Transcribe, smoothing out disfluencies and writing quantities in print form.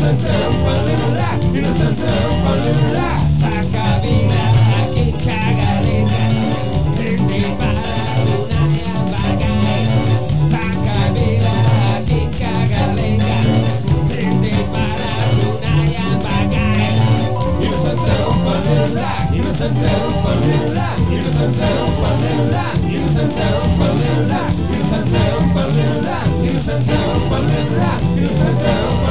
innocente Umpalula, innocente Umpalula. Sakabila kita galeta, hindi para tunay ang bagay. Sakabila kita galeta, hindi para tunay ang bagay. Innocente Umpalula, innocente Umpalula, innocente Umpalula, innocente Umpalula, innocente Umpalula, innocente Umpalula, innocente Umpalula.